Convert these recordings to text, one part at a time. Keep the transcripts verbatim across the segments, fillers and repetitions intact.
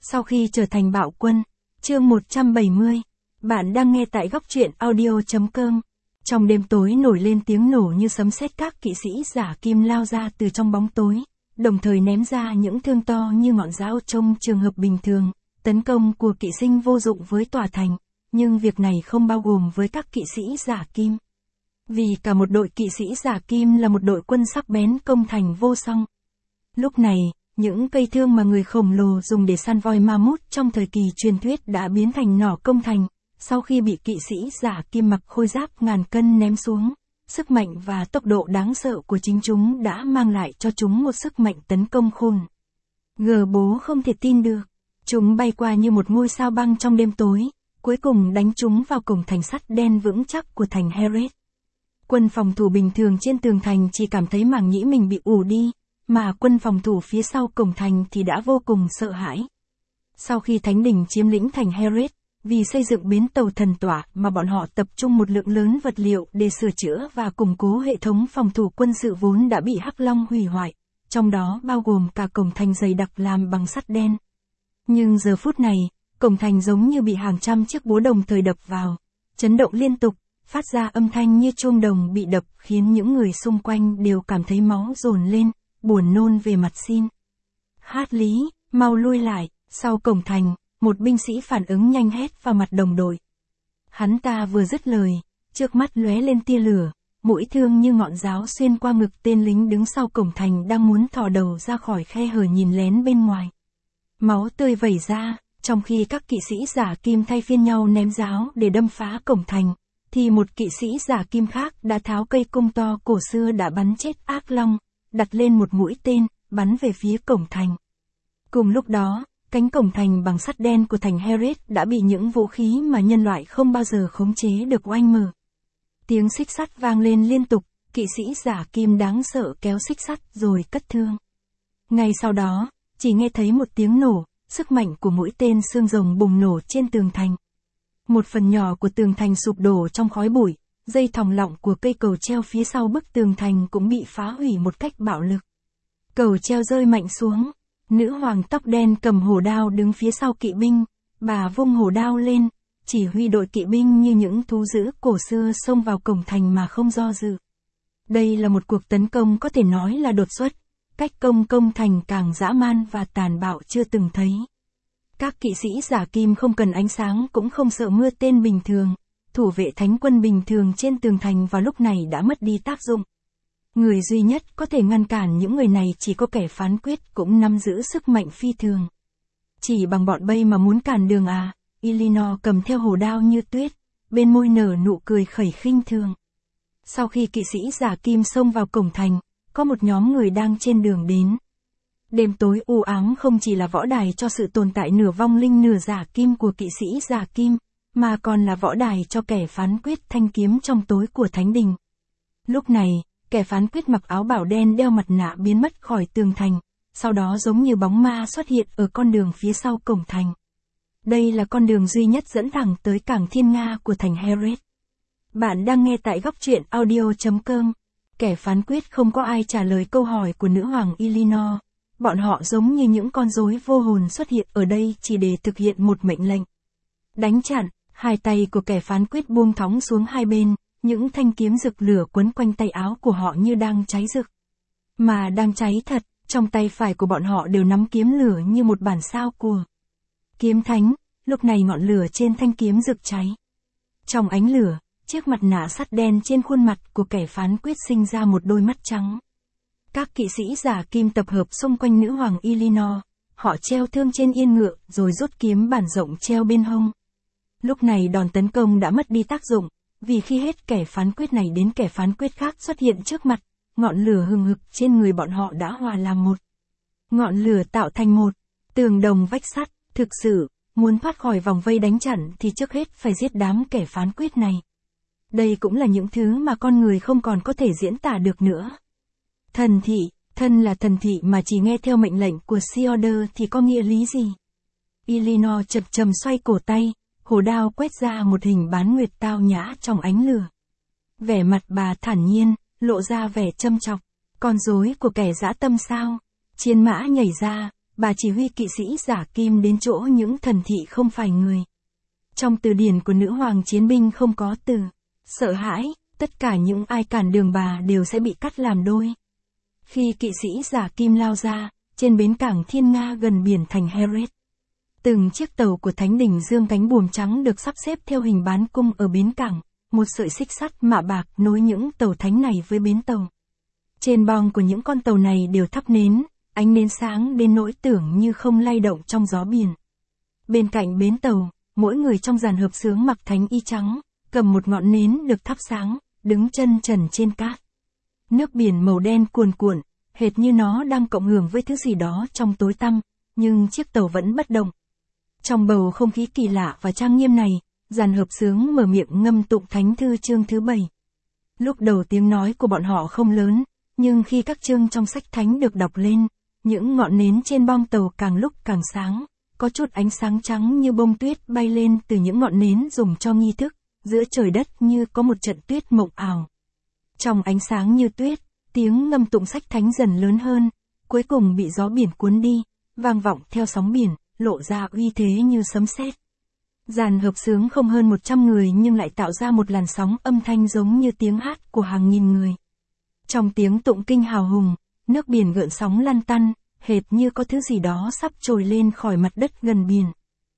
Sau khi trở thành bạo quân, chương một trăm bảy mươi, bạn đang nghe tại góc truyện audio chấm com. Trong đêm tối nổi lên tiếng nổ như sấm sét, các kỵ sĩ giả kim lao ra từ trong bóng tối, đồng thời ném ra những thương to như ngọn giáo. Trong trường hợp bình thường, tấn công của kỵ sinh vô dụng với tòa thành, nhưng việc này không bao gồm với các kỵ sĩ giả kim. Vì cả một đội kỵ sĩ giả kim là một đội quân sắc bén công thành vô song. Lúc này, những cây thương mà người khổng lồ dùng để săn voi ma mút trong thời kỳ truyền thuyết đã biến thành nỏ công thành, sau khi bị kỵ sĩ giả kim mặc khôi giáp ngàn cân ném xuống. Sức mạnh và tốc độ đáng sợ của chính chúng đã mang lại cho chúng một sức mạnh tấn công khôn. Gờ bố không thể tin được. Chúng bay qua như một ngôi sao băng trong đêm tối, cuối cùng đánh chúng vào cổng thành sắt đen vững chắc của thành Heret. Quân phòng thủ bình thường trên tường thành chỉ cảm thấy màng nhĩ mình bị ù đi, mà quân phòng thủ phía sau cổng thành thì đã vô cùng sợ hãi. Sau khi Thánh Đình chiếm lĩnh thành Heret, vì xây dựng bến tàu thần tỏa mà bọn họ tập trung một lượng lớn vật liệu để sửa chữa và củng cố hệ thống phòng thủ quân sự vốn đã bị Hắc Long hủy hoại, trong đó bao gồm cả cổng thành dày đặc làm bằng sắt đen. Nhưng giờ phút này, cổng thành giống như bị hàng trăm chiếc búa đồng thời đập vào, chấn động liên tục, phát ra âm thanh như chuông đồng bị đập, khiến những người xung quanh đều cảm thấy máu dồn lên, buồn nôn về mặt xin. Hát lý, mau lui lại. Sau cổng thành, một binh sĩ phản ứng nhanh hét vào mặt đồng đội. Hắn ta vừa dứt lời, trước mắt lóe lên tia lửa, mũi thương như ngọn giáo xuyên qua ngực tên lính đứng sau cổng thành đang muốn thò đầu ra khỏi khe hở nhìn lén bên ngoài. Máu tươi vẩy ra, trong khi các kỵ sĩ giả kim thay phiên nhau ném giáo để đâm phá cổng thành, thì một kỵ sĩ giả kim khác đã tháo cây cung to cổ xưa đã bắn chết ác long, đặt lên một mũi tên, bắn về phía cổng thành. Cùng lúc đó, cánh cổng thành bằng sắt đen của thành Heret đã bị những vũ khí mà nhân loại không bao giờ khống chế được oanh mở. Tiếng xích sắt vang lên liên tục, kỵ sĩ giả kim đáng sợ kéo xích sắt rồi cất thương. Ngay sau đó, chỉ nghe thấy một tiếng nổ, sức mạnh của mũi tên xương rồng bùng nổ trên tường thành. Một phần nhỏ của tường thành sụp đổ trong khói bụi, dây thòng lọng của cây cầu treo phía sau bức tường thành cũng bị phá hủy một cách bạo lực. Cầu treo rơi mạnh xuống. Nữ hoàng tóc đen cầm hổ đao đứng phía sau kỵ binh, bà vung hổ đao lên, chỉ huy đội kỵ binh như những thú dữ cổ xưa xông vào cổng thành mà không do dự. Đây là một cuộc tấn công có thể nói là đột xuất, cách công công thành càng dã man và tàn bạo chưa từng thấy. Các kỵ sĩ giả kim không cần ánh sáng cũng không sợ mưa tên bình thường, thủ vệ thánh quân bình thường trên tường thành vào lúc này đã mất đi tác dụng. Người duy nhất có thể ngăn cản những người này chỉ có kẻ phán quyết cũng nắm giữ sức mạnh phi thường. Chỉ bằng bọn bay mà muốn cản đường à? Elinor cầm theo hổ đao như tuyết, bên môi nở nụ cười khẩy khinh thường. Sau khi kỵ sĩ giả kim xông vào cổng thành, có một nhóm người đang trên đường đến. Đêm tối u ám không chỉ là võ đài cho sự tồn tại nửa vong linh nửa giả kim của kỵ sĩ giả kim, mà còn là võ đài cho kẻ phán quyết thanh kiếm trong tối của Thánh Đình. Lúc này, kẻ phán quyết mặc áo bảo đen đeo mặt nạ biến mất khỏi tường thành, sau đó giống như bóng ma xuất hiện ở con đường phía sau cổng thành. Đây là con đường duy nhất dẫn thẳng tới cảng Thiên Nga của thành Heret. Bạn đang nghe tại góc truyện audio chấm com. Kẻ phán quyết không có ai trả lời câu hỏi của nữ hoàng Elinor. Bọn họ giống như những con rối vô hồn xuất hiện ở đây chỉ để thực hiện một mệnh lệnh. Đánh chặn, hai tay của kẻ phán quyết buông thõng xuống hai bên. Những thanh kiếm rực lửa quấn quanh tay áo của họ như đang cháy rực. Mà đang cháy thật, trong tay phải của bọn họ đều nắm kiếm lửa như một bản sao của kiếm thánh, lúc này ngọn lửa trên thanh kiếm rực cháy. Trong ánh lửa, chiếc mặt nạ sắt đen trên khuôn mặt của kẻ phán quyết sinh ra một đôi mắt trắng. Các kỵ sĩ giả kim tập hợp xung quanh nữ hoàng Elinor, họ treo thương trên yên ngựa rồi rút kiếm bản rộng treo bên hông. Lúc này đòn tấn công đã mất đi tác dụng. Vì khi hết kẻ phán quyết này đến kẻ phán quyết khác xuất hiện trước mặt, ngọn lửa hừng hực trên người bọn họ đã hòa làm một. Ngọn lửa tạo thành một tường đồng vách sắt. Thực sự, muốn thoát khỏi vòng vây đánh chặn thì trước hết phải giết đám kẻ phán quyết này. Đây cũng là những thứ mà con người không còn có thể diễn tả được nữa. Thần thị, thân là thần thị mà chỉ nghe theo mệnh lệnh của Seorder thì có nghĩa lý gì? Elinor chập chầm xoay cổ tay. Hổ đao quét ra một hình bán nguyệt tao nhã trong ánh lửa. Vẻ mặt bà thản nhiên, lộ ra vẻ châm chọc. Con rối của kẻ dã tâm sao? Chiến mã nhảy ra, bà chỉ huy kỵ sĩ giả kim đến chỗ những thần thị không phải người. Trong từ điển của nữ hoàng chiến binh không có từ sợ hãi, tất cả những ai cản đường bà đều sẽ bị cắt làm đôi. Khi kỵ sĩ giả kim lao ra, trên bến cảng Thiên Nga gần biển thành Heret, từng chiếc tàu của Thánh Đình dương cánh buồm trắng được sắp xếp theo hình bán cung ở bến cảng, một sợi xích sắt mạ bạc nối những tàu thánh này với bến tàu. Trên bong của những con tàu này đều thắp nến, ánh nến sáng đến nỗi tưởng như không lay động trong gió biển. Bên cạnh bến tàu, mỗi người trong dàn hợp xướng mặc thánh y trắng, cầm một ngọn nến được thắp sáng, đứng chân trần trên cát. Nước biển màu đen cuồn cuộn, hệt như nó đang cộng hưởng với thứ gì đó trong tối tăm, nhưng chiếc tàu vẫn bất động. Trong bầu không khí kỳ lạ và trang nghiêm này, dàn hợp xướng mở miệng ngâm tụng thánh thư chương thứ bảy. Lúc đầu tiếng nói của bọn họ không lớn, nhưng khi các chương trong sách thánh được đọc lên, những ngọn nến trên bong tàu càng lúc càng sáng, có chút ánh sáng trắng như bông tuyết bay lên từ những ngọn nến dùng cho nghi thức, giữa trời đất như có một trận tuyết mộng ảo. Trong ánh sáng như tuyết, tiếng ngâm tụng sách thánh dần lớn hơn, cuối cùng bị gió biển cuốn đi, vang vọng theo sóng biển, lộ ra uy thế như sấm sét. Dàn hợp xướng không hơn một trăm người nhưng lại tạo ra một làn sóng âm thanh giống như tiếng hát của hàng nghìn người. Trong tiếng tụng kinh hào hùng, nước biển gợn sóng lăn tăn, hệt như có thứ gì đó sắp trồi lên khỏi mặt đất gần biển.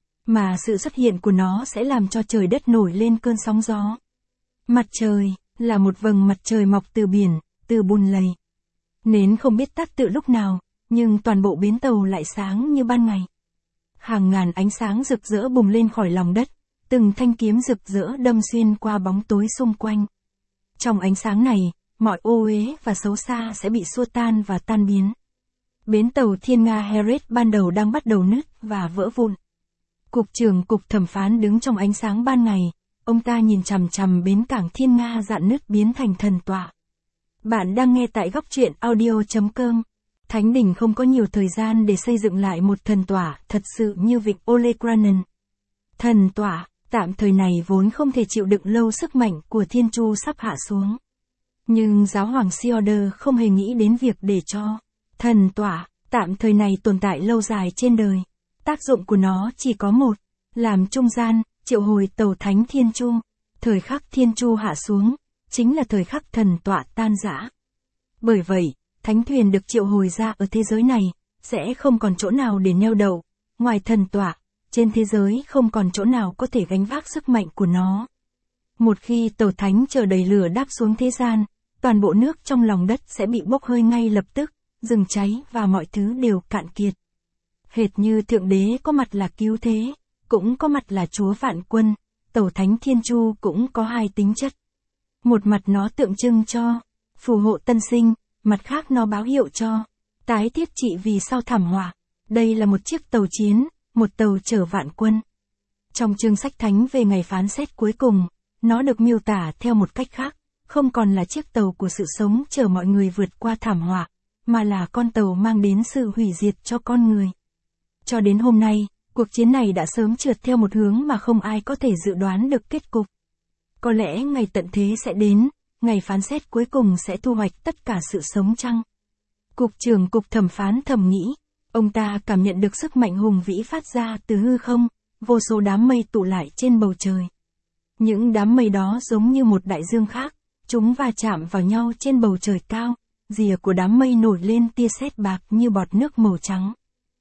Mà sự xuất hiện của nó sẽ làm cho trời đất nổi lên cơn sóng gió. Mặt trời là một vầng mặt trời mọc từ biển, từ bùn lầy. Nến không biết tắt từ lúc nào, nhưng toàn bộ bến tàu lại sáng như ban ngày. Hàng ngàn ánh sáng rực rỡ bùng lên khỏi lòng đất, từng thanh kiếm rực rỡ đâm xuyên qua bóng tối xung quanh. Trong ánh sáng này, mọi ô uế và xấu xa sẽ bị xua tan và tan biến. Bến tàu Thiên Nga Heret ban đầu đang bắt đầu nứt và vỡ vụn. Cục trưởng cục thẩm phán đứng trong ánh sáng ban ngày, ông ta nhìn chằm chằm bến cảng Thiên Nga rạn nứt biến thành thần tọa. Bạn đang nghe tại góc truyện audio chấm com. Thánh Đình không có nhiều thời gian để xây dựng lại một thần tọa thật sự như vịnh Olekranen. Thần tọa, tạm thời này vốn không thể chịu đựng lâu sức mạnh của Thiên Chu sắp hạ xuống. Nhưng giáo hoàng Siorder không hề nghĩ đến việc để cho thần tọa, tạm thời này tồn tại lâu dài trên đời. Tác dụng của nó chỉ có một, làm trung gian, triệu hồi tàu thánh Thiên Chu. Thời khắc Thiên Chu hạ xuống, chính là thời khắc thần tọa tan rã. Bởi vậy, thánh thuyền được triệu hồi ra ở thế giới này, sẽ không còn chỗ nào để neo đậu, ngoài thần tọa, trên thế giới không còn chỗ nào có thể gánh vác sức mạnh của nó. Một khi tàu thánh chở đầy lửa đáp xuống thế gian, toàn bộ nước trong lòng đất sẽ bị bốc hơi ngay lập tức, rừng cháy và mọi thứ đều cạn kiệt. Hệt như Thượng Đế có mặt là cứu thế, cũng có mặt là Chúa vạn quân, tàu thánh Thiên Chu cũng có hai tính chất. Một mặt nó tượng trưng cho phù hộ tân sinh, mặt khác nó báo hiệu cho tái thiết trị vì sau thảm họa. Đây là một chiếc tàu chiến, một tàu chở vạn quân. Trong chương sách thánh về ngày phán xét cuối cùng, nó được miêu tả theo một cách khác, không còn là chiếc tàu của sự sống chở mọi người vượt qua thảm họa, mà là con tàu mang đến sự hủy diệt cho con người. Cho đến hôm nay, cuộc chiến này đã sớm trượt theo một hướng mà không ai có thể dự đoán được kết cục. Có lẽ ngày tận thế sẽ đến, ngày phán xét cuối cùng sẽ thu hoạch tất cả sự sống chăng? Cục trưởng cục thẩm phán thầm nghĩ, ông ta cảm nhận được sức mạnh hùng vĩ phát ra từ hư không, vô số đám mây tụ lại trên bầu trời. Những đám mây đó giống như một đại dương khác, chúng va chạm vào nhau trên bầu trời cao, rìa của đám mây nổi lên tia sét bạc như bọt nước màu trắng.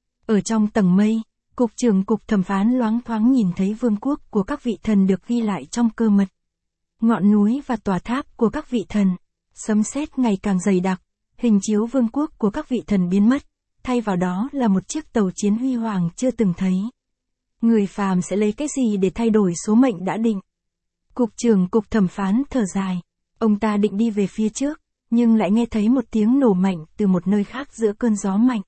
Ở trong tầng mây, cục trưởng cục thẩm phán loáng thoáng nhìn thấy vương quốc của các vị thần được ghi lại trong cơ mật. Ngọn núi và tòa tháp của các vị thần, sấm sét ngày càng dày đặc, hình chiếu vương quốc của các vị thần biến mất, thay vào đó là một chiếc tàu chiến huy hoàng chưa từng thấy. Người phàm sẽ lấy cái gì để thay đổi số mệnh đã định? Cục trưởng cục thẩm phán thở dài, ông ta định đi về phía trước, nhưng lại nghe thấy một tiếng nổ mạnh từ một nơi khác giữa cơn gió mạnh.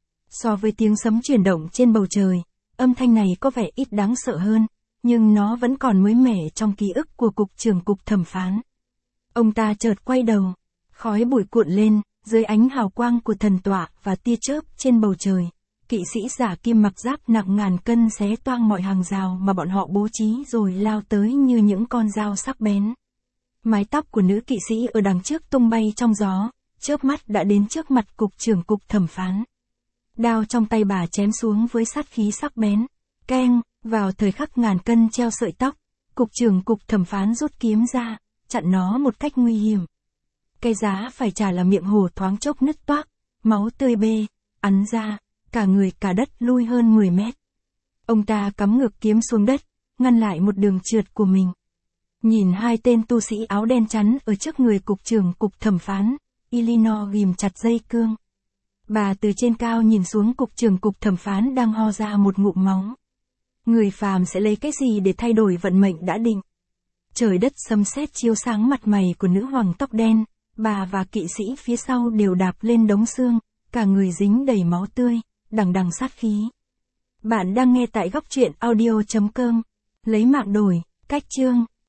So với tiếng sấm chuyển động trên bầu trời, âm thanh này có vẻ ít đáng sợ hơn, nhưng nó vẫn còn mới mẻ trong ký ức của cục trưởng cục thẩm phán. Ông ta chợt quay đầu, khói bụi cuộn lên, dưới ánh hào quang của thần tọa và tia chớp trên bầu trời. Kỵ sĩ giả kim mặc giáp nặng ngàn cân xé toang mọi hàng rào mà bọn họ bố trí rồi lao tới như những con dao sắc bén. Mái tóc của nữ kỵ sĩ ở đằng trước tung bay trong gió, chớp mắt đã đến trước mặt cục trưởng cục thẩm phán. Đao trong tay bà chém xuống với sát khí sắc bén. Keng, vào thời khắc ngàn cân treo sợi tóc, cục trưởng cục thẩm phán rút kiếm ra, chặn nó một cách nguy hiểm. Cái giá phải trả là miệng hồ thoáng chốc nứt toác, máu tươi bê, ắn ra, cả người cả đất lui hơn mười mét. Ông ta cắm ngược kiếm xuống đất, ngăn lại một đường trượt của mình. Nhìn hai tên tu sĩ áo đen chắn ở trước người cục trưởng cục thẩm phán, Eleanor ghim chặt dây cương. Bà từ trên cao nhìn xuống cục trưởng cục thẩm phán đang ho ra một ngụm máu. Người phàm sẽ lấy cái gì để thay đổi vận mệnh đã định? Trời đất sấm sét chiếu sáng mặt mày của nữ hoàng tóc đen, bà và kỵ sĩ phía sau đều đạp lên đống xương, cả người dính đầy máu tươi, đằng đằng sát khí. Bạn đang nghe tại góc truyện audio chấm com. Lấy mạng đổi, cách chương.